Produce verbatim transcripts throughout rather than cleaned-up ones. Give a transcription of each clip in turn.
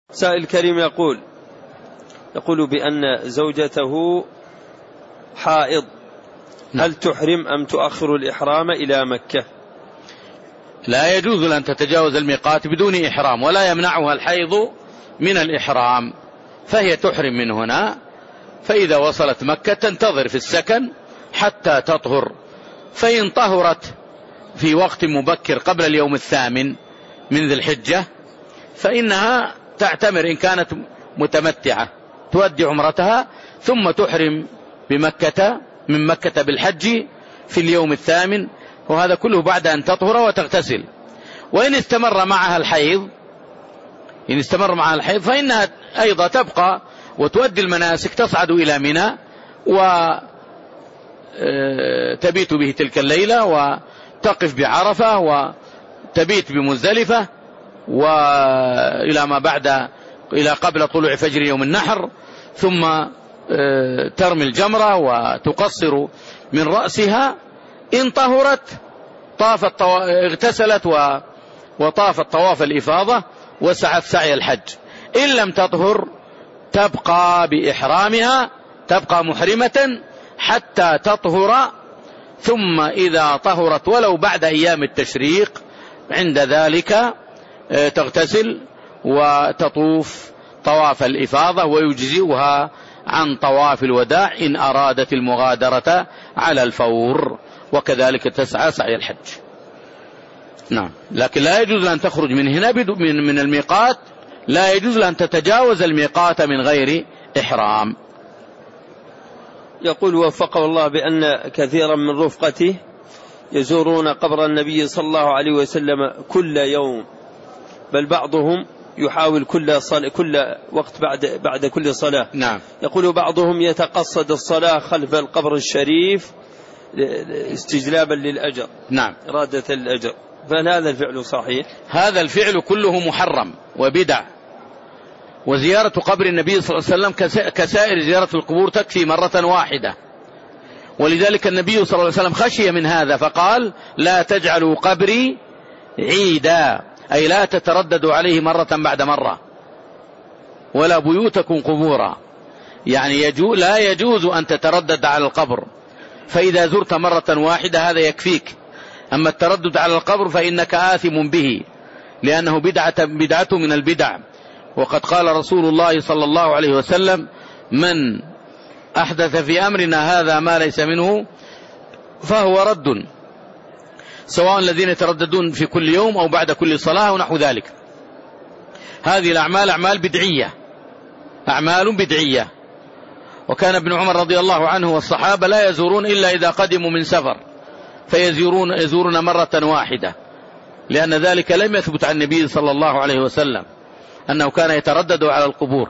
سائل كريم يقول يقول بأن زوجته حائض، هل تحرم أم تؤخر الإحرام إلى مكة؟ لا يجوز أن تتجاوز الميقات بدون إحرام، ولا يمنعها الحيض من الإحرام، فهي تحرم من هنا. فإذا وصلت مكة تنتظر في السكن حتى تطهر، فإن طهرت في وقت مبكر قبل اليوم الثامن من ذي الحجة فإنها تعتمر إن كانت متمتعة، تودي عمرتها ثم تحرم بمكة من مكة بالحج في اليوم الثامن، وهذا كله بعد أن تطهر وتغتسل. وإن استمر معها الحيض إن استمر معها الحيض فإنها أيضا تبقى وتؤدي المناسك، تصعد إلى منى وتبيت به تلك الليلة، وتقف بعرفة، وتبيت بمزدلفة، وإلى ما بعد إلى قبل طلوع فجر يوم النحر، ثم ترمي الجمرة وتقصر من رأسها. إن طهرت طافت طو... اغتسلت و... وطافت طواف الإفاضة وسعت سعي الحج. إن لم تطهر تبقى بإحرامها، تبقى محرمة حتى تطهر، ثم إذا طهرت ولو بعد أيام التشريق عند ذلك تغتسل وتطوف طواف الإفاضة، ويجزئها عن طواف الوداع إن أرادت المغادرة على الفور، وكذلك تسعى سعي الحج. نعم، لكن لا يجوز أن تخرج من هنا من من الميقات، لا يجوز أن تتجاوز الميقات من غير إحرام. يقول وفقه الله بأن كثيرا من رفقته يزورون قبر النبي صلى الله عليه وسلم كل يوم، بل بعضهم يحاول كل صلاة كل وقت بعد بعد كل صلاة. نعم. يقول بعضهم يتقصد الصلاة خلف القبر الشريف استجلابا للأجر. نعم. إرادة الأجر، فهل هذا الفعل صحيح؟ هذا الفعل كله محرم وبدع، وزيارة قبر النبي صلى الله عليه وسلم كسائر زيارة القبور تكفي مرة واحدة، ولذلك النبي صلى الله عليه وسلم خشي من هذا فقال لا تجعلوا قبري عيدا، أي لا تترددوا عليه مرة بعد مرة، ولا بيوتكم قبورا، يعني يجو لا يجوز أن تتردد على القبر، فإذا زرت مرة واحدة هذا يكفيك. أما التردد على القبر فإنك آثم به، لأنه بدعة بدعة من البدع. وقد قال رسول الله صلى الله عليه وسلم من أحدث في أمرنا هذا ما ليس منه فهو رد، سواء الذين يترددون في كل يوم أو بعد كل صلاة ونحو ذلك. هذه الأعمال أعمال بدعية، أعمال بدعية. وكان ابن عمر رضي الله عنه والصحابة لا يزورون إلا إذا قدموا من سفر، فيزورون يزورون مرة واحدة، لأن ذلك لم يثبت عن النبي صلى الله عليه وسلم أنه كان يتردد على القبور.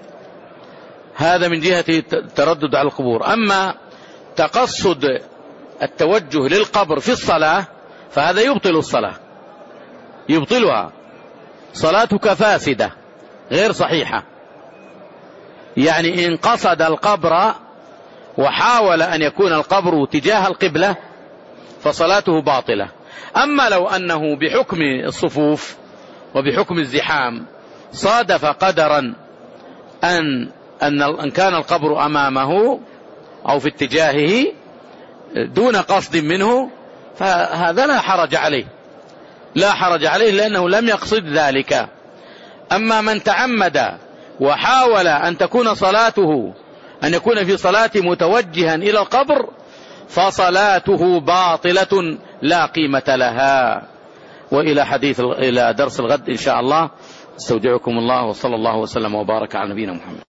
هذا من جهة التردد على القبور. أما تقصد التوجه للقبر في الصلاة فهذا يبطل الصلاة، يبطلها، صلاتك فاسدة غير صحيحة. يعني إن قصد القبر وحاول أن يكون القبر تجاه القبلة فصلاته باطلة. أما لو أنه بحكم الصفوف وبحكم الزحام صادف قدرا أن أن كان القبر أمامه أو في اتجاهه دون قصد منه فهذا لا حرج عليه، لا حرج عليه لأنه لم يقصد ذلك. أما من تعمد وحاول أن تكون صلاته أن يكون في صلاة متوجها إلى القبر فصلاته باطلة لا قيمة لها. وإلى حديث إلى درس الغد إن شاء الله، استودعكم الله، وصلى الله وسلم وبارك على نبينا محمد.